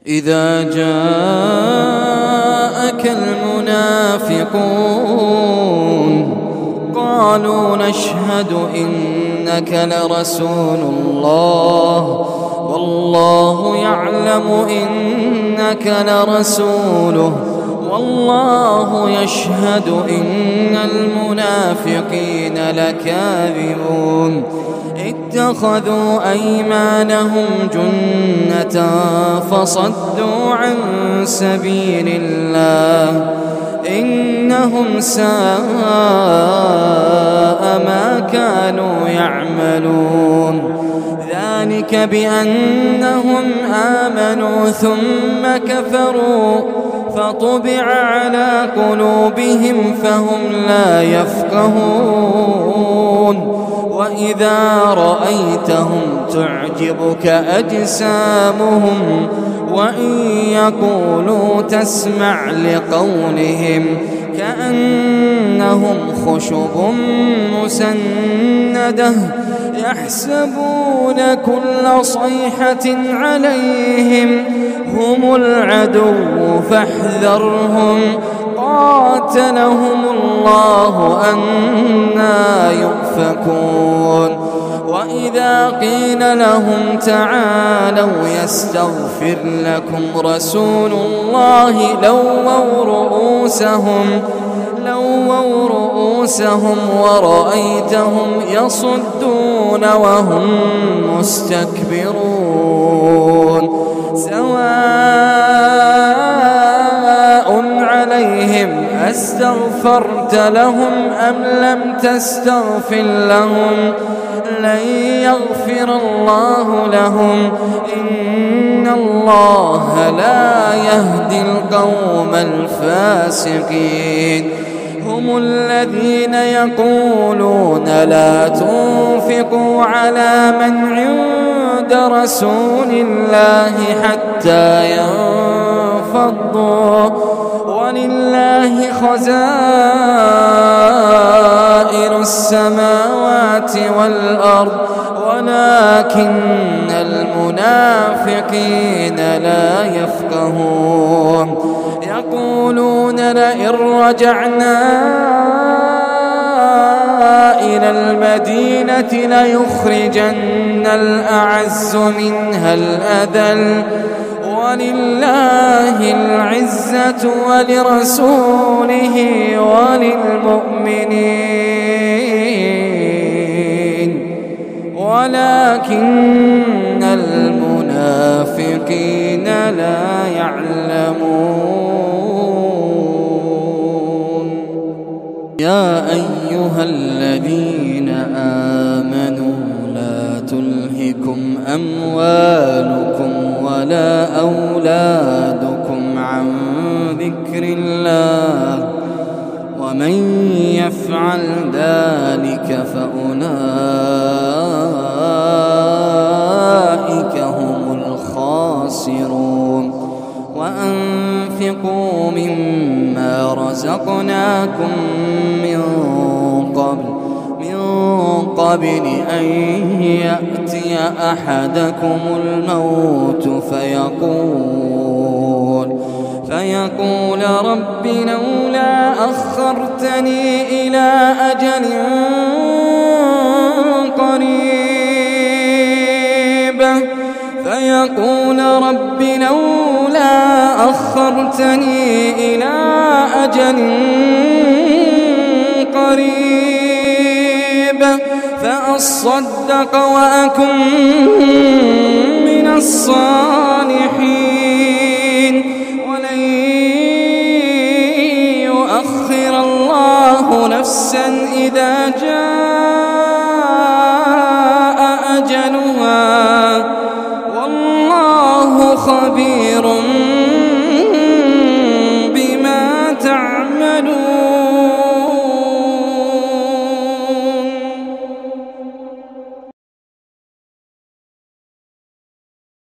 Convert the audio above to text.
إذا جاءك المنافقون قالوا نشهد إنك لرسول الله والله يعلم إنك لرسوله والله يشهد إن المنافقين لكاذبون اتخذوا أيمانهم جنة فصدوا عن سبيل الله إنهم ساء ما كانوا يعملون ذلك بأنهم آمنوا ثم كفروا فطبع على قلوبهم فهم لا يفقهون وإذا رأيتهم تعجبك أجسامهم وإن يقولوا تسمع لقولهم كأنهم خشب مسندة يحسبون كل صيحة عليهم هم العدو فاحذرهم قاتلهم الله أنى يؤفكون وإذا قيل لهم تعالوا يستغفر لكم رسول الله لووا رؤوسهم ورأيتهم يصدون وهم مستكبرون سواء عليهم أستغفرت لهم أم لم تستغفر لهم لن يغفر الله لهم إن الله لا يهدي القوم الفاسقين هم الذين يقولون لا تنفقوا على من عند رسول الله حتى ينفضوا ولله خزائن السماوات والأرض ولكن المنافقين لا يفقهون يقولون لئن رجعنا إلى المدينة ليخرجن الأعز منها الأذل ولله العزة ولرسوله وللمؤمنين ولكن المنافقين لا يعلمون يا أيها الذين آمنوا لا تلهكم أموالكم ولا أولادكم عن ذكر الله ومن يفعل ذلك فأولئك هم الخاسرون وأنفقوا مما رزقناكم من قبل أن يأتي أحدكم الموت فيقول رب لولا أخرتني إلى أجل قريب فيقول رب لولا أخرتني إلى أجل قريب فأصدق وأكن من الصالحين ولن يؤخر الله نفسا إذا جاء أجلها والله خبير